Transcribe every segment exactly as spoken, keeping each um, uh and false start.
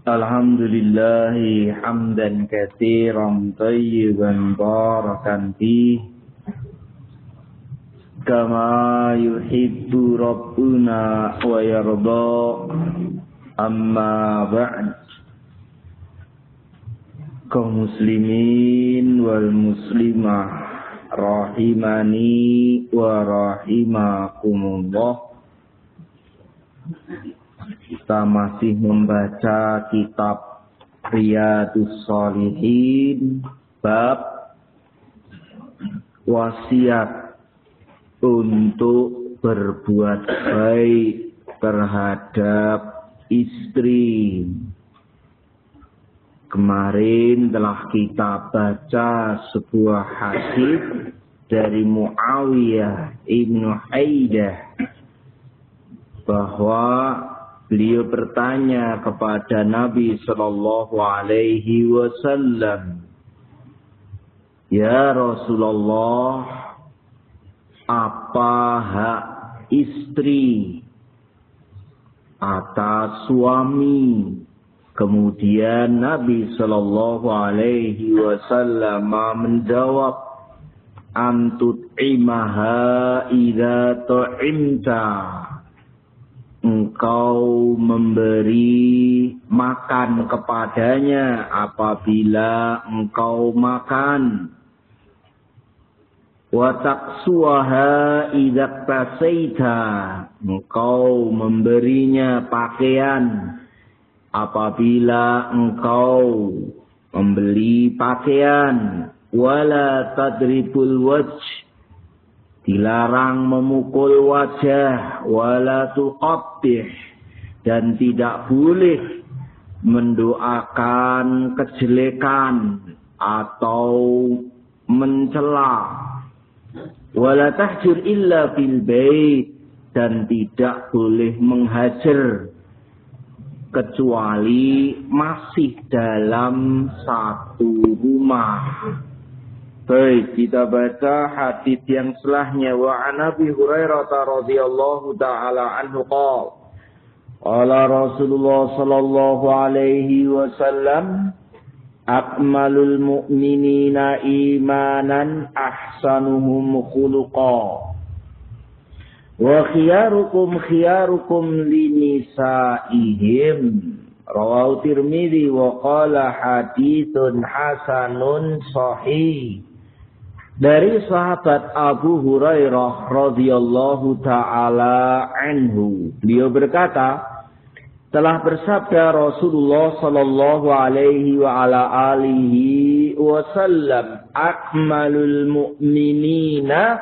Alhamdulillahi hamdan katsiran thayyiban barakan fihi kama yuhibbu rabbuna wa yarda. Amma ba'd. Kaum muslimin wal muslimah rahimani wa rahimakumullah. Kita masih membaca kitab Riyadhus Shalihin bab wasiat untuk berbuat baik terhadap istri. Kemarin telah kita baca sebuah hadis dari Muawiyah ibnu Haidah bahwa beliau bertanya kepada Nabi Sallallahu Alaihi Wasallam, "Ya Rasulullah, apa hak istri atas suami?" Kemudian Nabi Sallallahu Alaihi Wasallam menjawab, "Antut'imaha idza tu'imta." Engkau memberi makan kepadanya apabila engkau makan. Wa taqsuha idza tasaita. Engkau memberinya pakaian apabila engkau membeli pakaian. Wala tadribul wajh. Dilarang memukul wajah, wala tuqabbih, dan tidak boleh mendoakan kejelekan atau mencela. Wala tahjur illa fil bait, dan tidak boleh menghajar kecuali masih dalam satu rumah. Baik, kita baca hadis yang setelahnya. Wa an Abi Hurairah radhiyallahu taala anhu qala qala Rasulullah sallallahu alaihi wasallam akmalul mu'minina imanan ahsanuhum khuluqa wa khiyarukum khiyarukum linisaihim. Rawahu Tirmidzi wa qala haditsun hasanun sahih. Dari sahabat Abu Hurairah radhiyallahu taala anhu, beliau berkata, telah bersabda Rasulullah sallallahu alaihi wa ala alihi wasallam, akmalul mu'minina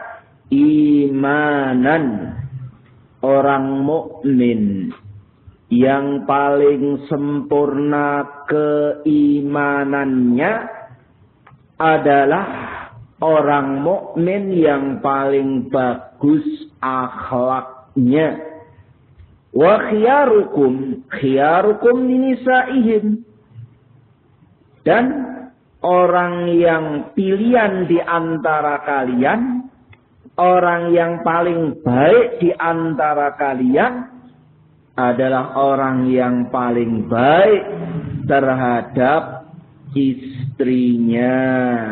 imanan. Orang mukmin yang paling sempurna keimanannya adalah orang mukmin yang paling bagus akhlaknya. Wa khiyarukum khiyarukum linisaihim. Dan orang yang pilihan di antara kalian, orang yang paling baik di antara kalian adalah orang yang paling baik terhadap istrinya.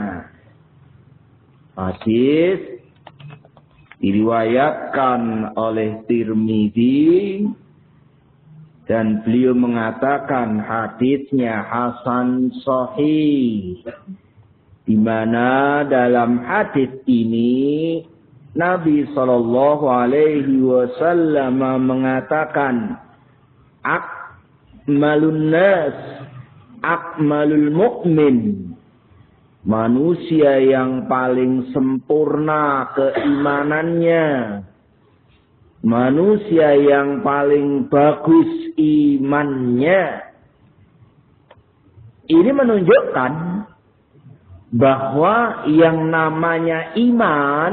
Hadis diriwayatkan oleh Tirmidzi dan beliau mengatakan hadisnya hasan sahih, di mana dalam hadis ini Nabi sallallahu alaihi wasallam mengatakan akmalun nas akmalul mu'min, manusia yang paling sempurna keimanannya, manusia yang paling bagus imannya. Ini menunjukkan bahwa yang namanya iman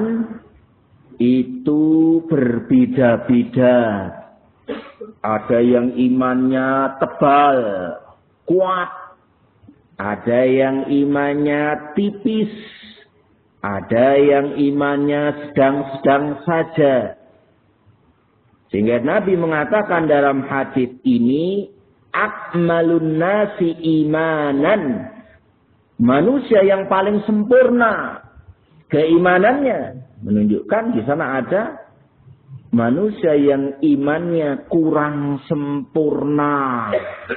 itu berbeda-beda. Ada yang imannya tebal, kuat. Ada yang imannya tipis. Ada yang imannya sedang-sedang saja. Sehingga Nabi mengatakan dalam hadis ini, akmalun nasi imanan. Manusia yang paling sempurna keimanannya. Menunjukkan di sana ada manusia yang imannya kurang sempurna.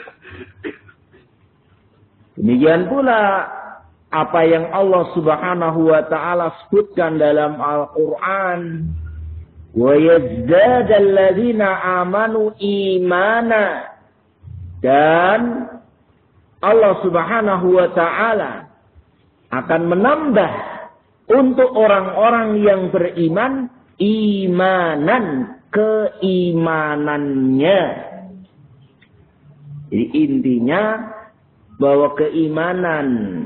Demikian pula apa yang Allah Subhanahu wa taala sebutkan dalam Al-Qur'an, wa yazdadal ladzina amanu imana, dan Allah Subhanahu wa taala akan menambah untuk orang-orang yang beriman imanan, keimanannya. Jadi intinya bahwa keimanan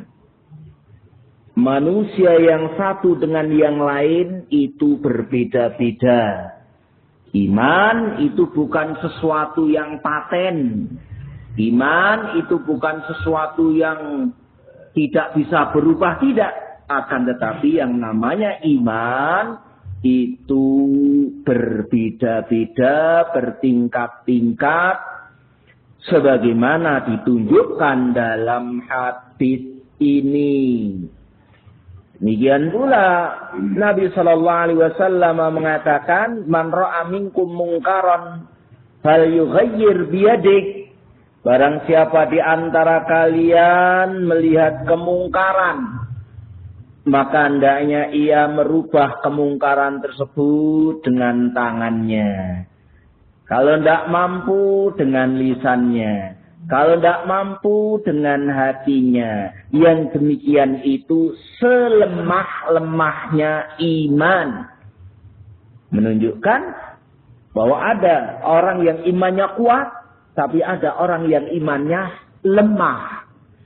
manusia yang satu dengan yang lain itu berbeda-beda. Iman itu bukan sesuatu yang paten. Iman itu bukan sesuatu yang tidak bisa berubah, tidak. Akan tetapi yang namanya iman itu berbeda-beda, bertingkat-tingkat, sebagaimana ditunjukkan dalam hadis ini. Demikian pula Nabi Shallallahu Alaihi Wasallam mengatakan, man ra'a minkum mungkaran fal yughayyir biyadik. Barang siapa di antara kalian melihat kemungkaran, maka hendaknya ia merubah kemungkaran tersebut dengan tangannya. Kalau tidak mampu, dengan lisannya. Kalau tidak mampu, dengan hatinya. Yang demikian itu selemah-lemahnya iman. Menunjukkan bahwa ada orang yang imannya kuat, tapi ada orang yang imannya lemah.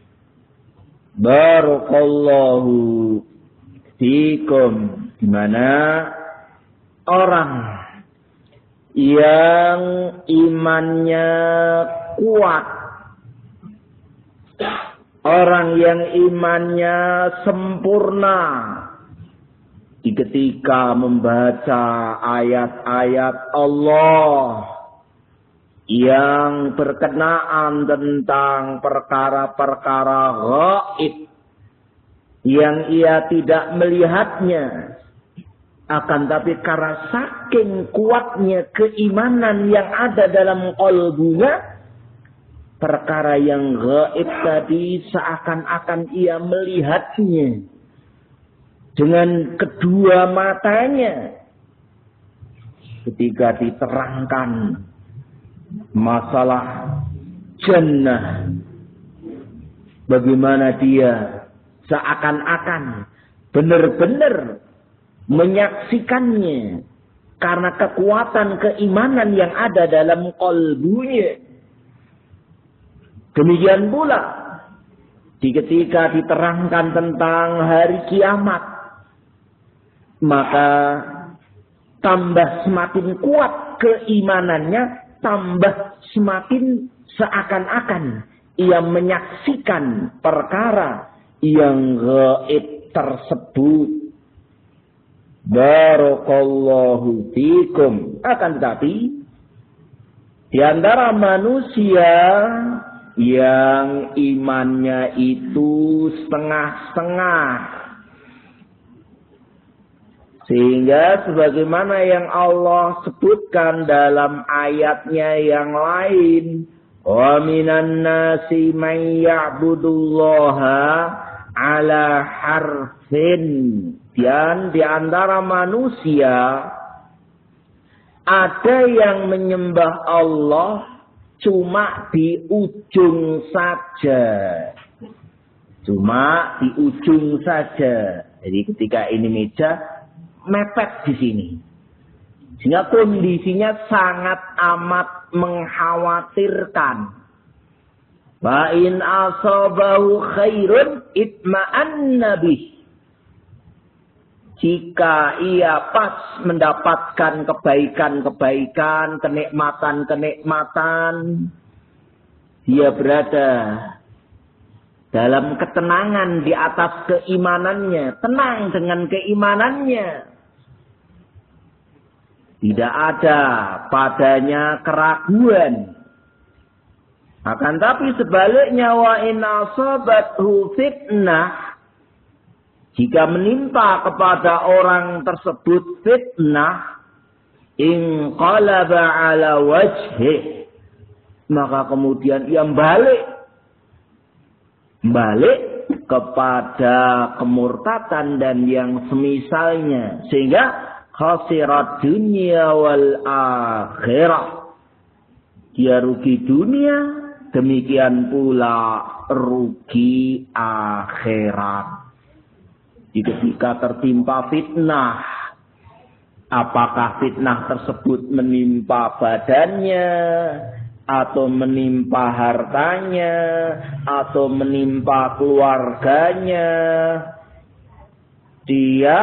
Barakallahu fikum. Di mana orang yang imannya kuat, orang yang imannya sempurna, ketika membaca ayat-ayat Allah yang berkenaan tentang perkara-perkara gaib yang ia tidak melihatnya, akan tapi karena saking kuatnya keimanan yang ada dalam qalbunya, perkara yang gaib tadi seakan-akan ia melihatnya dengan kedua matanya. Ketika diterangkan masalah jannah, bagaimana dia seakan-akan benar-benar menyaksikannya karena kekuatan keimanan yang ada dalam qalbunya. Demikian pula di ketika diterangkan tentang hari kiamat, maka tambah semakin kuat keimanannya, tambah semakin seakan-akan ia menyaksikan perkara yang gaib tersebut. Barakallahu fikum. Akan tetapi di antara manusia yang imannya itu setengah-setengah, sehingga sebagaimana yang Allah sebutkan dalam ayatnya yang lain, wa minan nasi man ya'budullaha ala harfin. Dan di antara manusia ada yang menyembah Allah cuma di ujung saja. Cuma di ujung saja. Jadi ketika ini meja mepet di sini. Sehingga kondisinya sangat amat mengkhawatirkan. Wa in asabahu khairun itma'anna bih. Jika ia pas mendapatkan kebaikan-kebaikan, kenikmatan-kenikmatan, dia berada dalam ketenangan di atas keimanannya, tenang dengan keimanannya. Tidak ada padanya keraguan. Akan tapi sebaliknya, wa in asabathu fitnah, jika menimpa kepada orang tersebut fitnah, inqalaba ala wajhih, maka kemudian ia balik balik kepada kemurtatan dan yang semisalnya, sehingga khasirat dunia wal akhirah, dia rugi dunia, demikian pula rugi akhirat. Ketika tertimpa fitnah, apakah fitnah tersebut menimpa badannya, atau menimpa hartanya, atau menimpa keluarganya, dia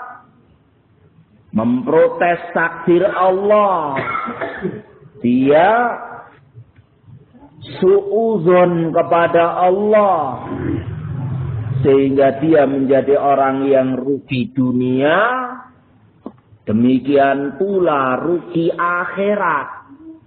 memprotes takdir Allah. Dia suudzon kepada Allah, sehingga dia menjadi orang yang rugi dunia, demikian pula rugi akhirat.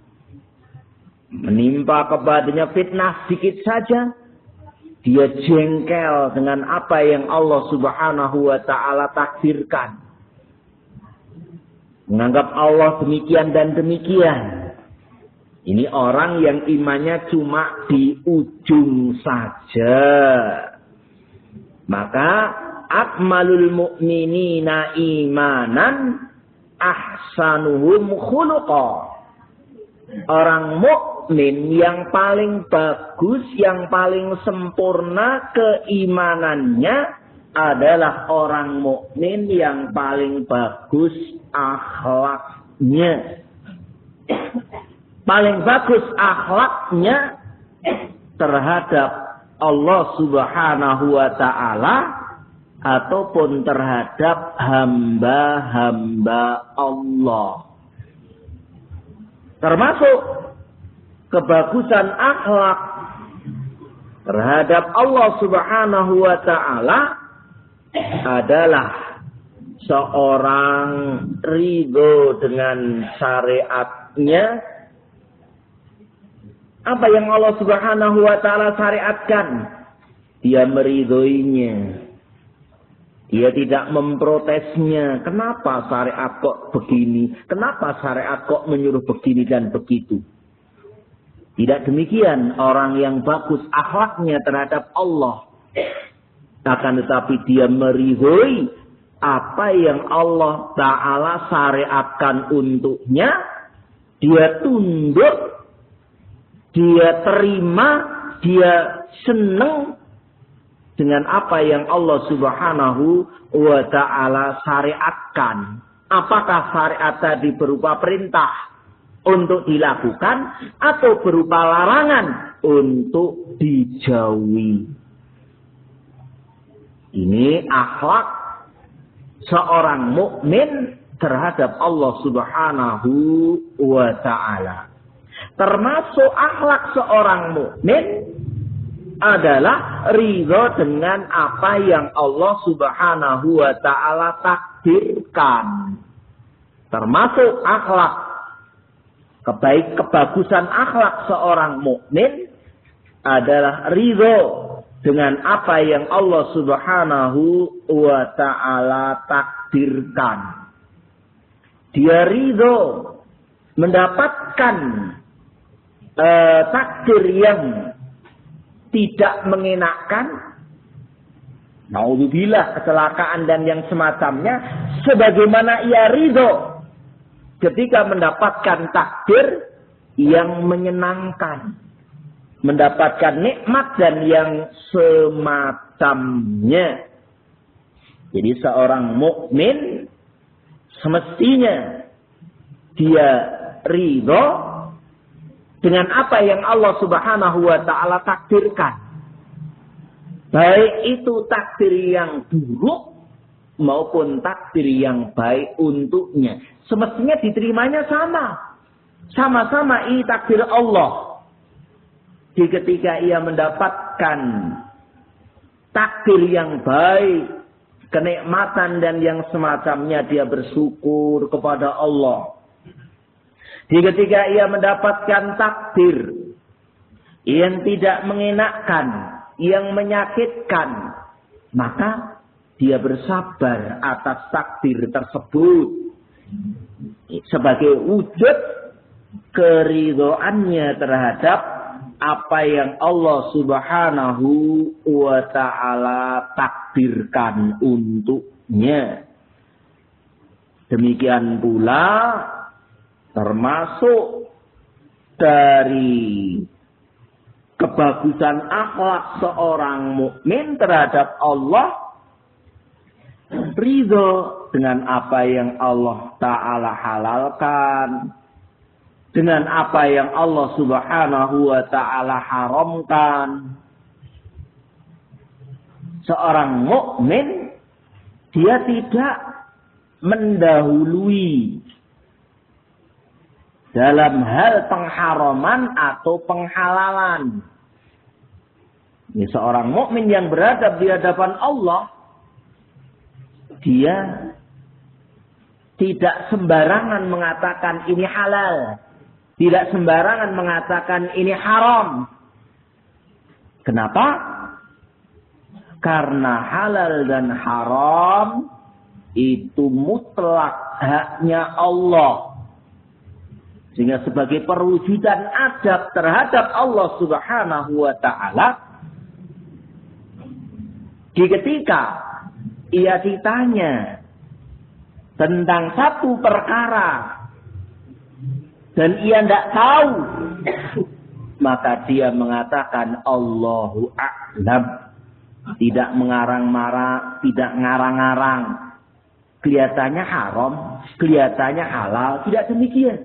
Menimpa kepadanya fitnah sedikit saja, dia jengkel dengan apa yang Allah Subhanahu wa ta'ala takdirkan, menganggap Allah demikian dan demikian. Ini orang yang imannya cuma di ujung saja. Maka akmalul mu'minina imanan ahsanuhum khuluqa. Orang mukmin yang paling bagus, yang paling sempurna keimanannya adalah orang mukmin yang paling bagus akhlaknya. Paling bagus akhlaknya terhadap Allah Subhanahu wa ta'ala ataupun terhadap hamba-hamba Allah. Termasuk kebagusan akhlak terhadap Allah Subhanahu wa ta'ala adalah seorang ridho dengan syariatnya. Apa yang Allah Subhanahu wa ta'ala syariatkan, dia meridhoinya. Dia tidak memprotesnya. Kenapa syariat kok begini? Kenapa syariat kok menyuruh begini dan begitu? Tidak demikian orang yang bagus akhlaknya terhadap Allah. Akan tetapi dia meridhoi apa yang Allah Ta'ala syariatkan untuknya. Dia tunduk, dia terima, dia senang dengan apa yang Allah Subhanahu wa ta'ala syariatkan. Apakah syariat tadi berupa perintah untuk dilakukan atau berupa larangan untuk dijauhi. Ini akhlak seorang mukmin terhadap Allah Subhanahu wa ta'ala. Termasuk akhlak seorang mukmin adalah ridho dengan apa yang Allah Subhanahu wa ta'ala takdirkan. Termasuk akhlak kebaik kebagusan akhlak seorang mukmin adalah ridho dengan apa yang Allah Subhanahu wa ta'ala takdirkan. Dia ridho mendapatkan eh, takdir yang tidak mengenakan, naudzubillah, kecelakaan dan yang semacamnya, sebagaimana ia ridho ketika mendapatkan takdir yang menyenangkan, mendapatkan nikmat dan yang semacamnya. Jadi seorang mukmin semestinya dia ridho dengan apa yang Allah Subhanahu wa ta'ala takdirkan. Baik itu takdir yang buruk maupun takdir yang baik untuknya. Semestinya diterimanya sama. Sama-sama ini takdir Allah. Di ketika ia mendapatkan takdir yang baik, kenikmatan dan yang semacamnya, dia bersyukur kepada Allah. Di ketika ia mendapatkan takdir yang tidak mengenakkan, yang menyakitkan, maka dia bersabar atas takdir tersebut sebagai wujud keridhoannya terhadap apa yang Allah Subhanahu wa ta'ala takdirkan untuknya. Demikian pula termasuk dari kebagusan akhlak seorang mukmin terhadap Allah, ridho dengan apa yang Allah Ta'ala halalkan, dengan apa yang Allah Subhanahu wa Ta'ala haramkan. Seorang mukmin dia tidak mendahului dalam hal pengharaman atau penghalalan. Ini seorang mukmin yang berada di hadapan Allah, dia tidak sembarangan mengatakan ini halal, tidak sembarangan mengatakan ini haram. Kenapa? Karena halal dan haram itu mutlak haknya Allah. Sehingga sebagai perwujudan adab terhadap Allah Subhanahu wa Ta'ala, di ketika ia ditanya tentang satu perkara dan ia tidak tahu, maka dia mengatakan Allahu a'lam. Tidak mengarang-marang, tidak ngarang-ngarang. Kelihatannya haram, kelihatannya halal, tidak demikian.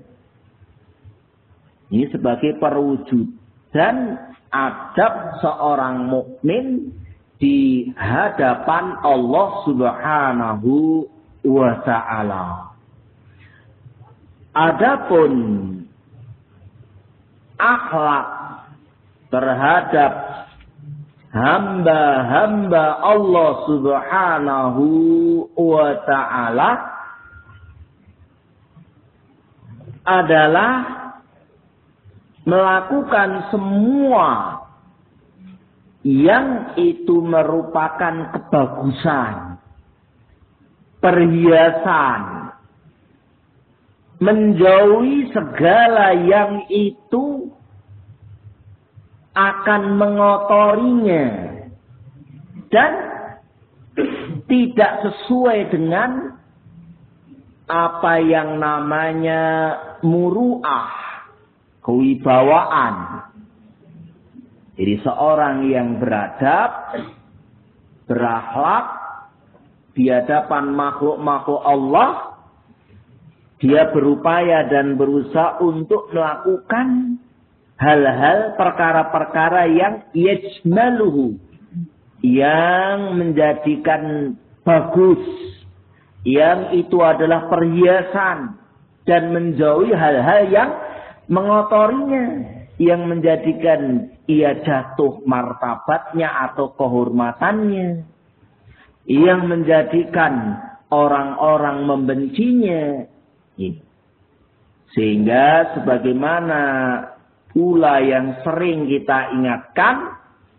Ini sebagai perwujudan adab seorang mukmin di hadapan Allah Subhanahu wa Ta'ala. Adapun akhlak terhadap hamba-hamba Allah Subhanahu wa Ta'ala adalah melakukan semua yang itu merupakan kebagusan, perhiasan, menjauhi segala yang itu akan mengotorinya dan tidak sesuai dengan apa yang namanya muru'ah, kewibawaan. Jadi seorang yang beradab, berakhlak di hadapan makhluk-makhluk Allah, dia berupaya dan berusaha untuk melakukan hal-hal, perkara-perkara yang yajmaluhu, yang menjadikan bagus, yang itu adalah perhiasan, dan menjauhi hal-hal yang mengotorinya, yang menjadikan ia jatuh martabatnya atau kehormatannya, yang menjadikan orang-orang membencinya. Sehingga sebagaimana pula yang sering kita ingatkan,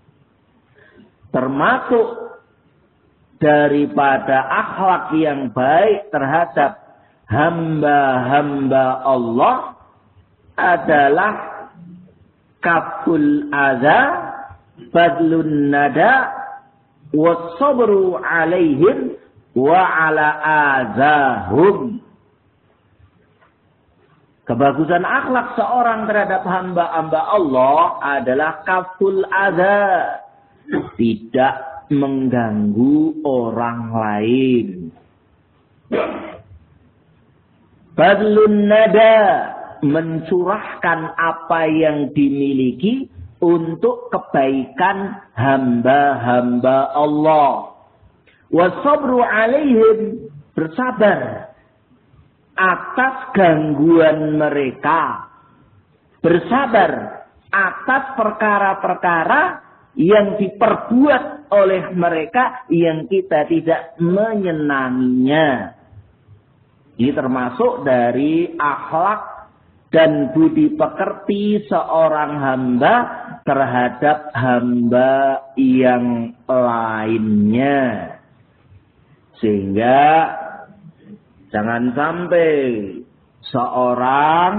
termasuk daripada akhlak yang baik terhadap hamba-hamba Allah adalah kaful adza, badlun nada, wassabru alaihim wa ala azahum. Kebagusan akhlak seorang terhadap hamba-hamba Allah adalah kaful adza, tidak mengganggu orang lain. Badlun nada, mencurahkan apa yang dimiliki untuk kebaikan hamba-hamba Allah. Wasabru alaihim, bersabar atas gangguan mereka, bersabar atas perkara-perkara yang diperbuat oleh mereka yang kita tidak menyenanginya. Ini termasuk dari akhlak dan budi pekerti seorang hamba terhadap hamba yang lainnya. Sehingga jangan sampai seorang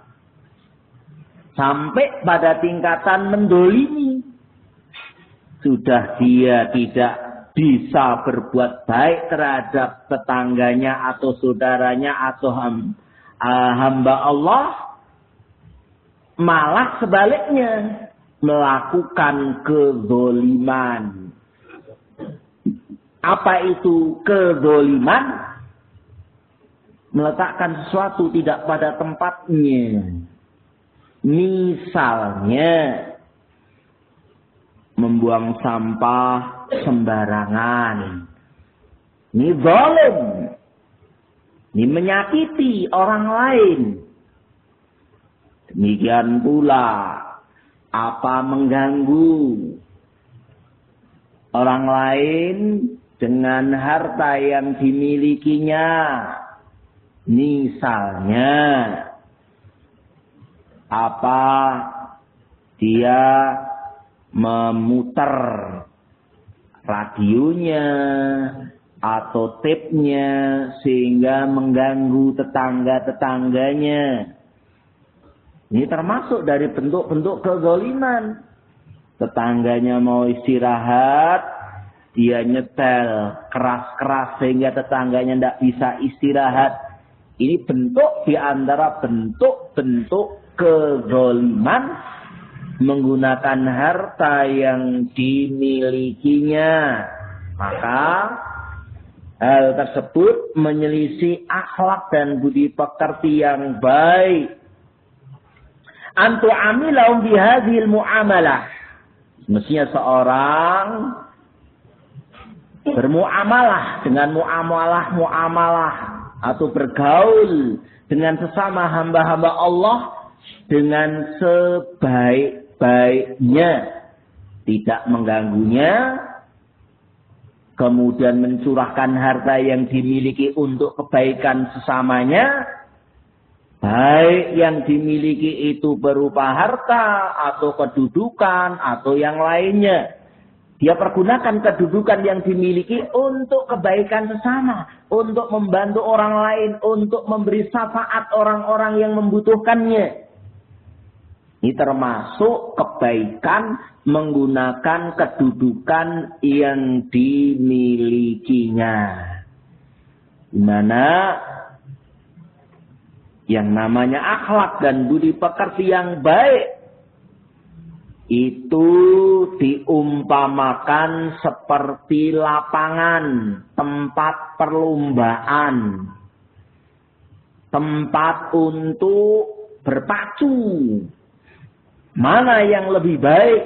sampai pada tingkatan mendolimi. Sudah dia tidak bisa berbuat baik terhadap tetangganya atau saudaranya atau hamba Allah. Malah sebaliknya melakukan kezoliman. Apa itu kezoliman? Meletakkan sesuatu tidak pada tempatnya. Misalnya membuang sampah sembarangan. Ini zalim. Ini menyakiti orang lain. Demikian pula apa mengganggu orang lain dengan harta yang dimilikinya. Misalnya apa dia memutar radionya atau tape-nya sehingga mengganggu tetangga-tetangganya. Ini termasuk dari bentuk-bentuk kezaliman. Tetangganya mau istirahat, dia nyetel keras-keras sehingga tetangganya tidak bisa istirahat. Ini bentuk di antara bentuk-bentuk kezaliman menggunakan harta yang dimilikinya. Maka hal tersebut menyelisih akhlak dan budi pekerti yang baik. Antu amilahum bihadhil muamalah. Mestinya seorang bermuamalah dengan muamalah-muamalah atau bergaul dengan sesama hamba-hamba Allah dengan sebaik-baiknya, tidak mengganggunya, kemudian mencurahkan harta yang dimiliki untuk kebaikan sesamanya. Baik yang dimiliki itu berupa harta atau kedudukan atau yang lainnya. Dia pergunakan kedudukan yang dimiliki untuk kebaikan sesama. Untuk membantu orang lain. Untuk memberi syafaat orang-orang yang membutuhkannya. Ini termasuk kebaikan menggunakan kedudukan yang dimilikinya. Di mana yang namanya akhlak dan budi pekerti yang baik itu diumpamakan seperti lapangan, tempat perlombaan, tempat untuk berpacu. Mana yang lebih baik?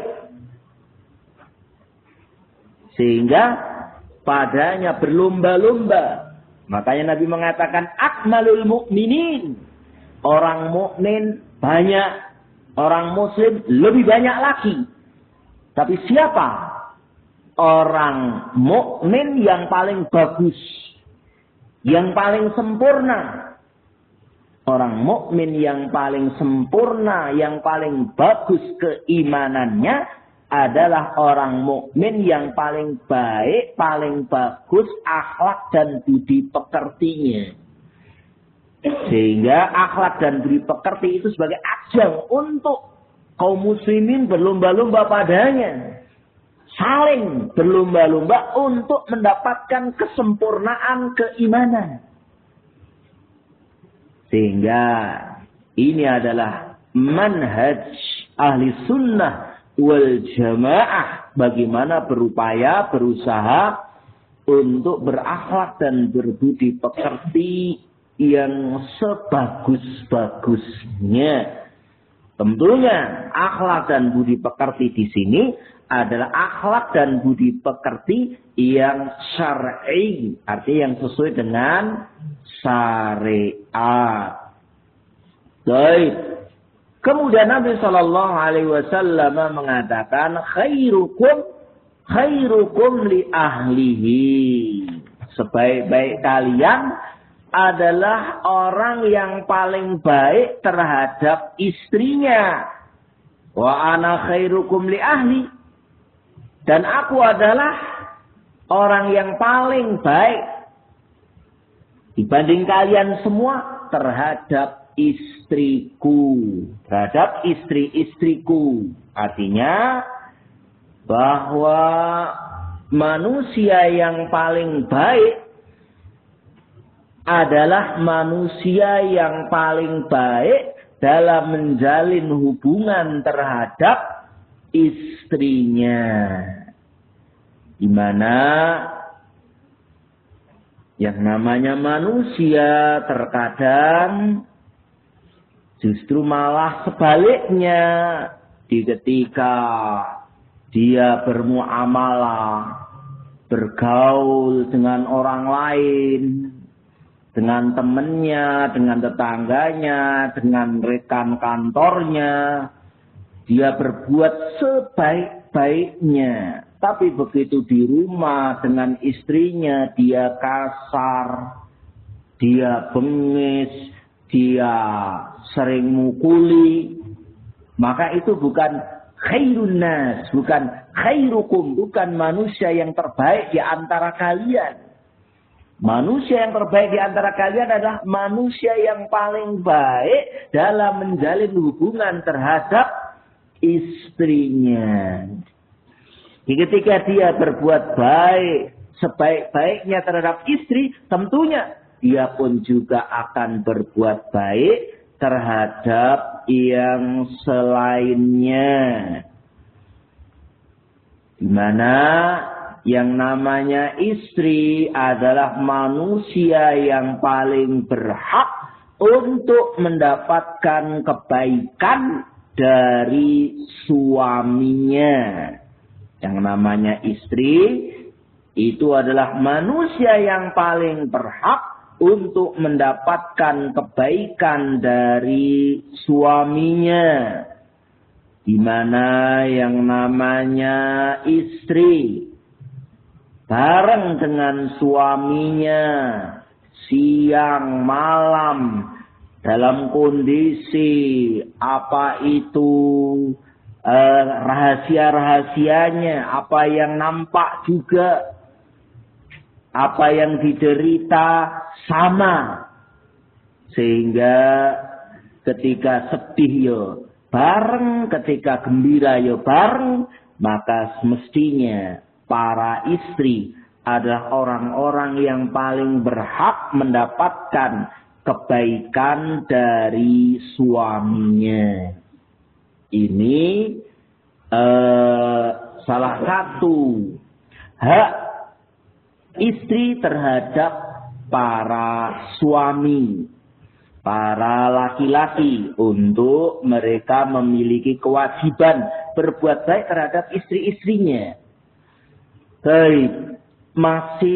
Sehingga padanya berlomba-lomba. Makanya Nabi mengatakan akmalul mu'minin. Orang mukmin banyak, orang muslim lebih banyak lagi. Tapi siapa orang mukmin yang paling bagus, yang paling sempurna? Orang mukmin yang paling sempurna, yang paling bagus keimanannya adalah orang mukmin yang paling baik, paling bagus akhlak dan budi pekertinya. Sehingga akhlak dan budi pekerti itu sebagai ajang untuk kaum muslimin berlomba-lomba padanya. Saling berlomba-lomba untuk mendapatkan kesempurnaan keimanan. Sehingga ini adalah manhaj ahli sunnah wal jamaah. Bagaimana berupaya, berusaha untuk berakhlak dan berbudi pekerti yang sebagus-bagusnya. Tentunya akhlak dan budi pekerti di sini adalah akhlak dan budi pekerti yang syar'i, artinya yang sesuai dengan syariat. Baik. Kemudian Nabi Shallallahu Alaihi Wasallam mengatakan khairukum khairukum li ahlihi. Sebaik-baik kalian adalah orang yang paling baik terhadap istrinya. Wa ana khairukum li ahli. Dan aku adalah orang yang paling baik dibanding kalian semua terhadap istriku. Terhadap istri-istriku. Artinya bahwa manusia yang paling baik adalah manusia yang paling baik dalam menjalin hubungan terhadap istrinya. Di mana yang namanya manusia terkadang justru malah sebaliknya, di ketika dia bermuamalah, bergaul dengan orang lain, dengan temannya, dengan tetangganya, dengan rekan kantornya, dia berbuat sebaik-baiknya. Tapi begitu di rumah dengan istrinya, dia kasar, dia bengis, dia sering mukuli. Maka itu bukan khairun nas, bukan khairukum, bukan manusia yang terbaik di antara kalian. Manusia yang terbaik di antara kalian adalah manusia yang paling baik dalam menjalin hubungan terhadap istrinya. Ketika dia berbuat baik, sebaik-baiknya terhadap istri, tentunya dia pun juga akan berbuat baik terhadap yang selainnya. Di mana yang namanya istri adalah manusia yang paling berhak untuk mendapatkan kebaikan dari suaminya. Yang namanya istri itu adalah manusia yang paling berhak untuk mendapatkan kebaikan dari suaminya. Di mana yang namanya istri bareng dengan suaminya siang malam dalam kondisi apa itu eh, rahasia-rahasianya, apa yang nampak juga, apa yang diderita sama. Sehingga ketika sedih yo bareng, ketika gembira yo bareng, maka semestinya para istri adalah orang-orang yang paling berhak mendapatkan kebaikan dari suaminya. Ini eh, salah satu hak istri terhadap para suami, para laki-laki, untuk mereka memiliki kewajiban berbuat baik terhadap istri-istrinya. Baik, masih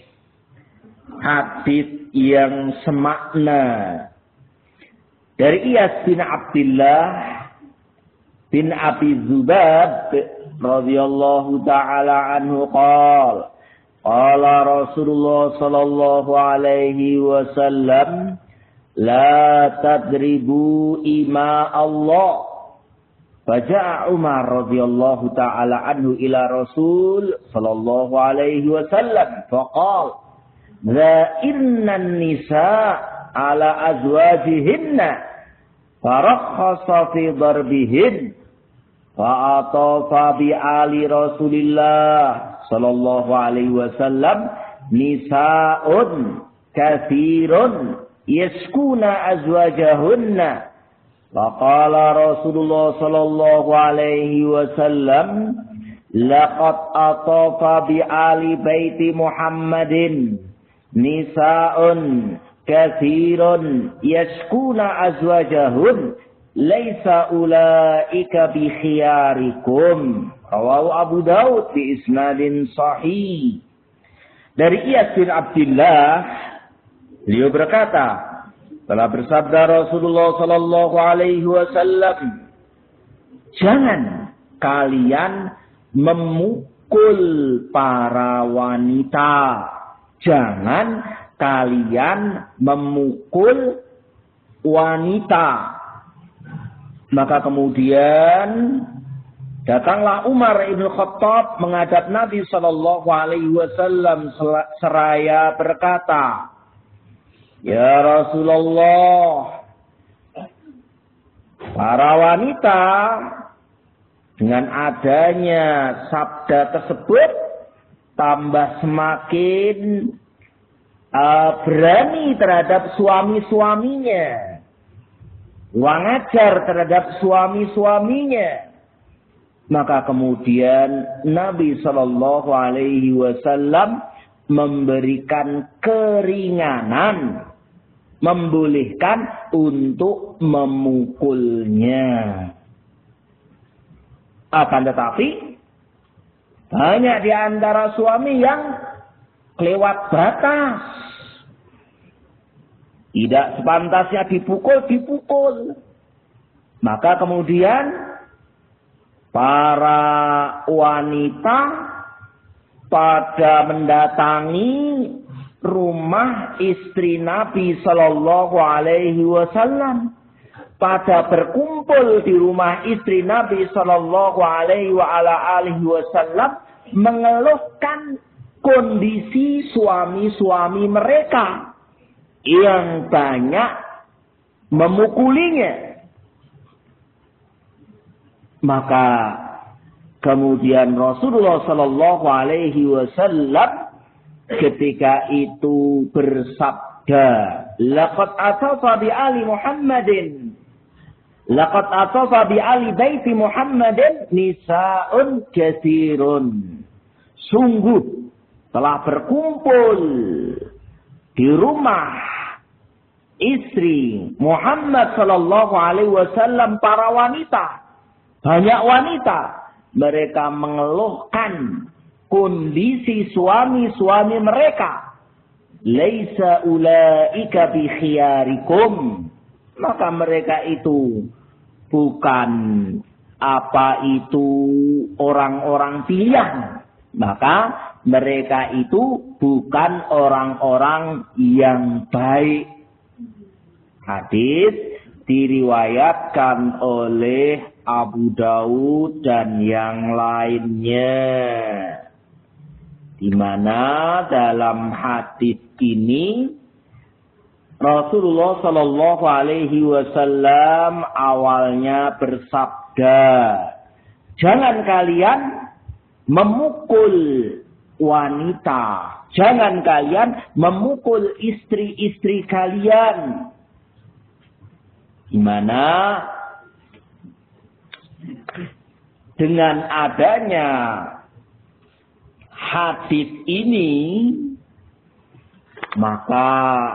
hadis yang semakna dari Iyas bin Abdullah bin Abi Zubab radhiyallahu taala anhu qala qala Rasulullah sallallahu alaihi wasallam la tadribu ima Allah. Faja'a Umar radhiyallahu ta'ala anhu ila Rasul sallallahu alaihi wasallam faqala la innan nisa ala azwajihinna farakhasa fi darbihin fa atafa bi ali Rasulillah sallallahu alaihi wasallam nisaun katsirun yaskuna azwajahunna. Faqala Rasulullah sallallahu alaihi wasallam laqad atafa bi ali baiti Muhammadin nisaun katsirun yaskuna azwajahun laisa ulaika bi khiyarikum. Rawahu Abu Daud bi isnadin sahih. Dari Iyas bin Abdullah, beliau berkata, telah bersabda Rasulullah sallallahu alaihi wasallam, jangan kalian memukul para wanita. Jangan kalian memukul wanita. Maka kemudian datanglah Umar ibn Khattab menghadap Nabi Shallallahu Alaihi Wasallam seraya berkata, "Ya Rasulullah, para wanita dengan adanya sabda tersebut tambah semakin uh, berani terhadap suami-suaminya, kurang ajar terhadap suami-suaminya." Maka kemudian Nabi Shallallahu Alaihi Wasallam memberikan keringanan, membolehkan untuk memukulnya. Akan tetapi banyak di antara suami yang kelewat batas, tidak sepantasnya dipukul, dipukul. Maka kemudian para wanita pada mendatangi rumah istri Nabi Shallallahu Alaihi Wasallam, pada berkumpul di rumah istri Nabi Shallallahu Alaihi Wasallam, mengeluhkan kondisi suami-suami mereka yang banyak memukulinya. Maka kemudian Rasulullah Shallallahu Alaihi Wasallam ketika itu bersabda, "Laqad atafa bi ali Muhammadin, laqad atafa bi ali baiti Muhammadin nisa'un katsirun." Sungguh telah berkumpul di rumah istri Muhammad Shallallahu Alaihi Wasallam para wanita. Banyak wanita, mereka mengeluhkan kondisi suami-suami mereka. Laisa ulaika bi khiyarikum. Maka mereka itu bukan apa itu orang-orang pilihan. Maka mereka itu bukan orang-orang yang baik. Hadis diriwayatkan oleh Abu Daud dan yang lainnya, di mana dalam hadis ini Rasulullah Shallallahu Alaihi Wasallam awalnya bersabda, "Jangan kalian memukul wanita, jangan kalian memukul istri-istri kalian." Di mana dengan adanya hadis ini, maka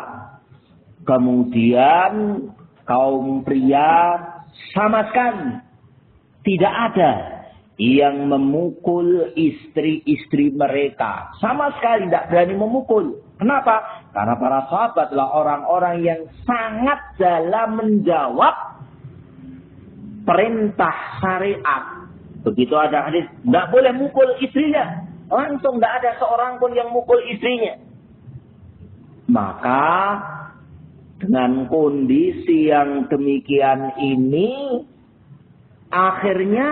kemudian kaum pria sama sekali tidak ada yang memukul istri-istri mereka. Sama sekali tidak berani memukul. Kenapa? Karena para sahabat adalah orang-orang yang sangat dalam menjawab perintah syariat. Begitu ada hadis, tidak boleh mukul istrinya. Langsung tidak ada seorang pun yang mukul istrinya. Maka dengan kondisi yang demikian ini, akhirnya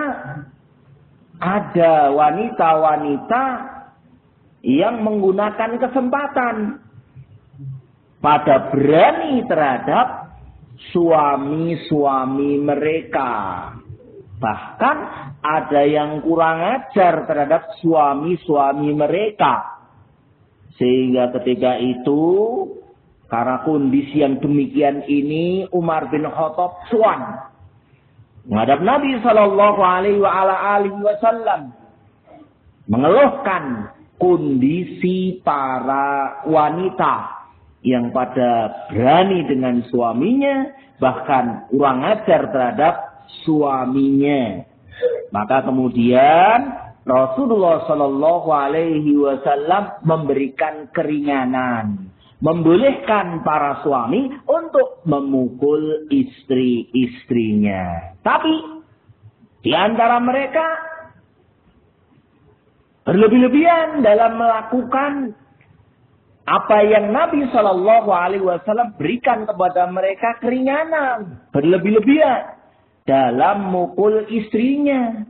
ada wanita-wanita yang menggunakan kesempatan pada berani terhadap suami-suami mereka. Bahkan ada yang kurang ajar terhadap suami-suami mereka. Sehingga ketika itu, karena kondisi yang demikian ini, Umar bin Khattab suan menghadap Nabi Shallallahu Alaihi Wasallam, mengeluhkan kondisi para wanita yang pada berani dengan suaminya, bahkan kurang ajar terhadap suaminya. Maka kemudian Rasulullah Shallallahu Alaihi Wasallam memberikan keringanan, membolehkan para suami untuk memukul istri-istrinya. Tapi di antara mereka berlebih-lebihan dalam melakukan apa yang Nabi Shallallahu Alaihi Wasallam berikan kepada mereka keringanan, berlebih-lebihan. dalam mukul istrinya.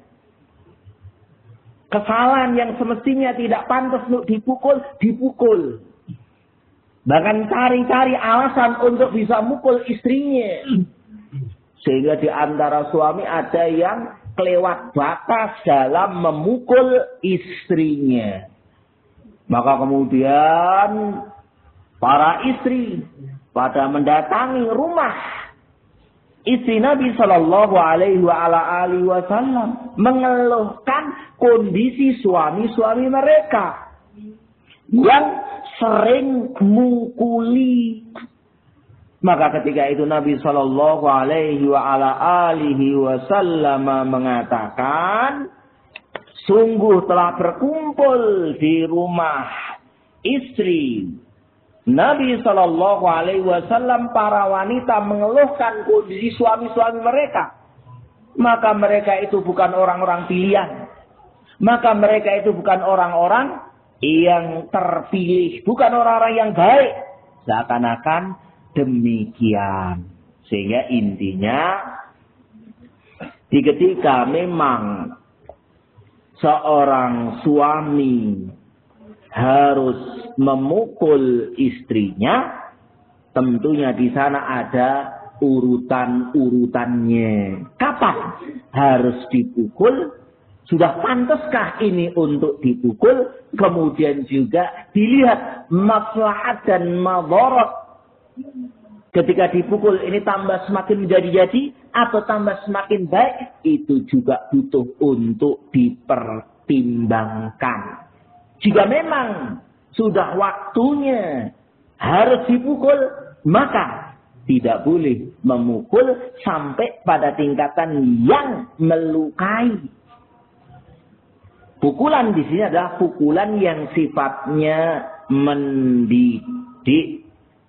Kesalahan yang semestinya tidak pantas untuk dipukul, dipukul. Bahkan cari-cari alasan untuk bisa mukul istrinya. Sehingga di antara suami ada yang kelewat batas dalam memukul istrinya. Maka kemudian para istri pada mendatangi rumah istri Nabi Shallallahu Alaihi Wasallam mengeluhkan kondisi suami-suami mereka yang sering mengukuli. Maka ketika itu Nabi Shallallahu Alaihi Wasallam mengatakan, sungguh telah berkumpul di rumah istri Nabi Shallallahu Alaihi Wasallam para wanita mengeluhkan kondisi suami-suami mereka. Maka mereka itu bukan orang-orang pilihan. Maka mereka itu bukan orang-orang yang terpilih. Bukan orang-orang yang baik. Seakan-akan demikian. Sehingga intinya, di ketika memang seorang suami harus memukul istrinya, tentunya di sana ada urutan-urutannya. Kapan harus dipukul? Sudah pantaskah ini untuk dipukul? Kemudian juga dilihat maslahat dan madarat. Ketika dipukul ini tambah semakin menjadi-jadi atau tambah semakin baik, itu juga butuh untuk dipertimbangkan. Jika memang sudah waktunya harus dipukul, maka tidak boleh memukul sampai pada tingkatan yang melukai. Pukulan di sini adalah pukulan yang sifatnya mendidik.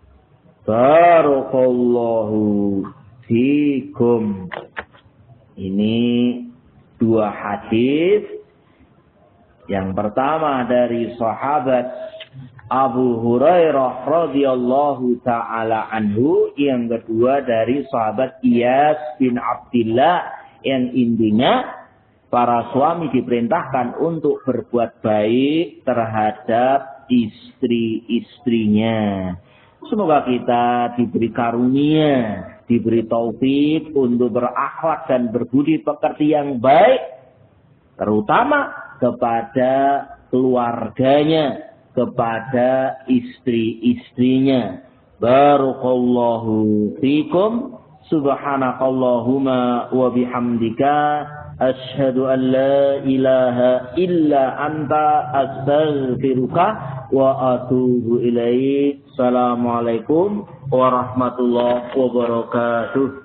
Barakallahu fikum. Ini dua hadis. Yang pertama dari sahabat Abu Hurairah radhiyallahu taala anhu, yang kedua dari sahabat Iyas bin Abdillah, yang intinya para suami diperintahkan untuk berbuat baik terhadap istri-istrinya. Semoga kita diberi karunia, diberi taufik untuk berakhlak dan berbudi pekerti yang baik, terutama kepada keluarganya, kepada istri-istrinya. Barakallahu fikum. Subhanakallahumma wa bihamdika asyhadu an la ilaha illa anta astaghfiruka wa atubu ilaik. Assalamualaikum warahmatullahi wabarakatuh.